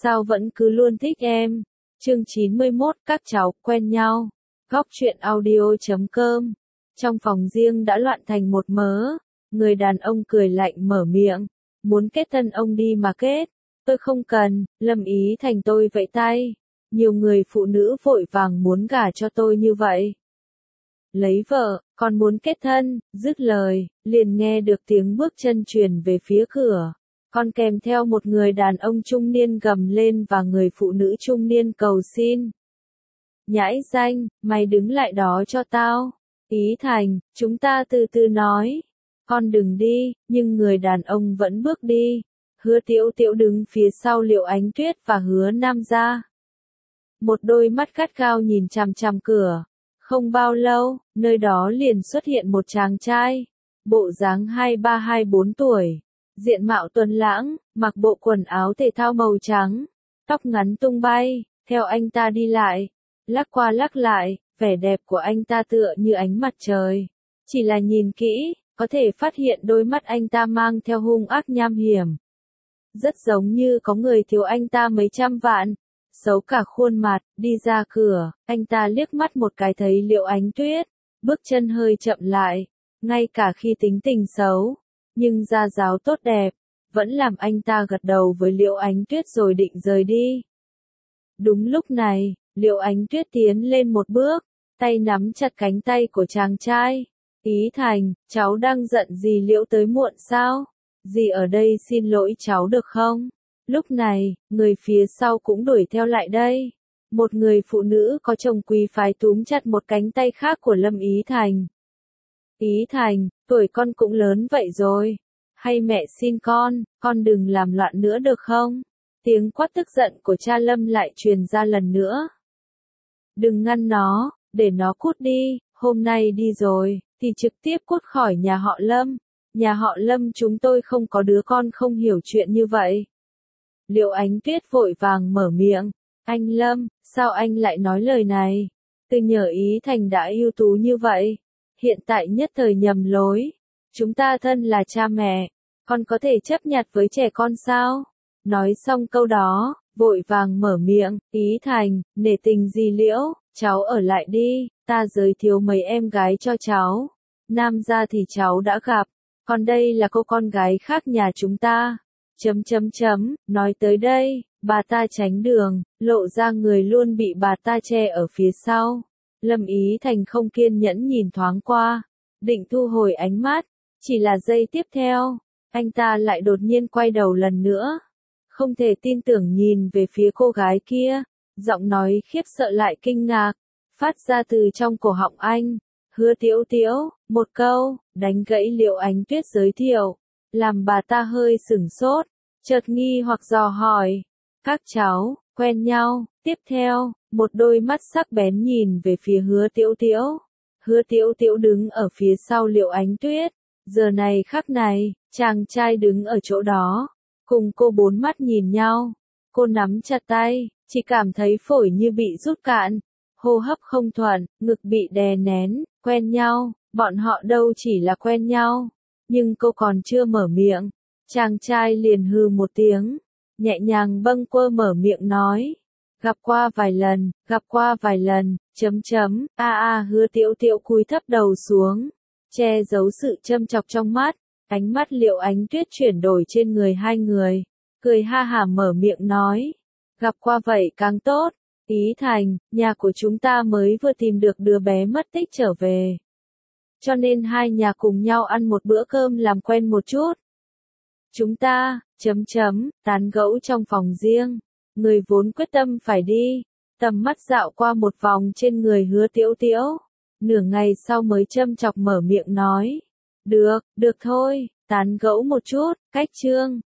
sao vẫn cứ luôn thích em. Chương 91, các cháu quen nhau. Góc truyện audio.com. Trong phòng riêng đã loạn thành một mớ, người đàn ông cười lạnh mở miệng, muốn kết thân ông đi mà kết, tôi không cần. Lâm Ý Thành tôi vẫy tay, nhiều người phụ nữ vội vàng muốn gả cho tôi như vậy. Lấy vợ, còn muốn kết thân, dứt lời, liền nghe được tiếng bước chân truyền về phía cửa, còn kèm theo một người đàn ông trung niên gầm lên và người phụ nữ trung niên cầu xin. Nhãi danh, mày đứng lại đó cho tao. Ý Thành, chúng ta từ từ nói. Con đừng đi, nhưng người đàn ông vẫn bước đi. Hứa Tiểu Tiểu đứng phía sau Liệu Ánh Tuyết và Hứa Nam gia. Một đôi mắt gắt gao nhìn chằm chằm cửa. Không bao lâu, nơi đó liền xuất hiện một chàng trai, bộ dáng 23-24 tuổi, diện mạo tuấn lãng, mặc bộ quần áo thể thao màu trắng, tóc ngắn tung bay, theo anh ta đi lại, lắc qua lắc lại, vẻ đẹp của anh ta tựa như ánh mặt trời. Chỉ là nhìn kỹ, có thể phát hiện đôi mắt anh ta mang theo hung ác nham hiểm. Rất giống như có người thiếu anh ta mấy trăm vạn. Xấu cả khuôn mặt, đi ra cửa, anh ta liếc mắt một cái thấy Liệu Ánh Tuyết, bước chân hơi chậm lại, ngay cả khi tính tình xấu, nhưng gia giáo tốt đẹp, vẫn làm anh ta gật đầu với Liệu Ánh Tuyết rồi định rời đi. Đúng lúc này, Liệu Ánh Tuyết tiến lên một bước, tay nắm chặt cánh tay của chàng trai. Ý Thành, cháu đang giận gì Liễu tới muộn sao? Dì ở đây xin lỗi cháu được không? Lúc này, người phía sau cũng đuổi theo lại đây. Một người phụ nữ có chồng quý phái túm chặt một cánh tay khác của Lâm Ý Thành. Ý Thành, tuổi con cũng lớn vậy rồi. Hay mẹ xin con đừng làm loạn nữa được không? Tiếng quát tức giận của cha Lâm lại truyền ra lần nữa. Đừng ngăn nó, để nó cút đi, hôm nay đi rồi, thì trực tiếp cút khỏi nhà họ Lâm. Nhà họ Lâm chúng tôi không có đứa con không hiểu chuyện như vậy. Liệu Ánh Tuyết vội vàng mở miệng, anh Lâm, sao anh lại nói lời này? Từ nhờ Ý Thành đã ưu tú như vậy, hiện tại nhất thời nhầm lối. Chúng ta thân là cha mẹ, con có thể chấp nhặt với trẻ con sao? Nói xong câu đó, vội vàng mở miệng, Ý Thành, nể tình gì Liễu, cháu ở lại đi, ta giới thiệu mấy em gái cho cháu. Nam gia thì cháu đã gặp, còn đây là cô con gái khác nhà chúng ta. Nói tới đây, bà ta tránh đường, lộ ra người luôn bị bà ta che ở phía sau. Lâm Ý Thành không kiên nhẫn nhìn thoáng qua, định thu hồi ánh mắt, chỉ là giây tiếp theo, anh ta lại đột nhiên quay đầu lần nữa. Không thể tin tưởng nhìn về phía cô gái kia, giọng nói khiếp sợ lại kinh ngạc, phát ra từ trong cổ họng anh. Hứa Tiểu Tiểu, một câu, đánh gãy Liệu Ánh Tuyết giới thiệu, làm bà ta hơi sửng sốt, chợt nghi hoặc dò hỏi, các cháu, quen nhau. Tiếp theo, một đôi mắt sắc bén nhìn về phía Hứa Tiểu Tiểu. Hứa Tiểu Tiểu đứng ở phía sau Liệu Ánh Tuyết, giờ này khắc này, chàng trai đứng ở chỗ đó, cùng cô bốn mắt nhìn nhau, cô nắm chặt tay, chỉ cảm thấy phổi như bị rút cạn, hô hấp không thuận, ngực bị đè nén. Quen nhau, bọn họ đâu chỉ là quen nhau, nhưng cô còn chưa mở miệng, chàng trai liền hừ một tiếng, nhẹ nhàng bâng quơ mở miệng nói, gặp qua vài lần, Hứa Tiểu Tiểu cúi thấp đầu xuống, che giấu sự châm chọc trong mắt, ánh mắt Liệu Ánh Tuyết chuyển đổi trên người hai người, cười ha hả mở miệng nói, gặp qua vậy càng tốt. Ý Thành, nhà của chúng ta mới vừa tìm được đứa bé mất tích trở về. Cho nên hai nhà cùng nhau ăn một bữa cơm làm quen một chút. Chúng ta, tán gẫu trong phòng riêng. Người vốn quyết tâm phải đi. Tầm mắt dạo qua một vòng trên người Hứa Tiểu Tiểu. Nửa ngày sau mới châm chọc mở miệng nói. Được thôi, tán gẫu một chút, cách chương.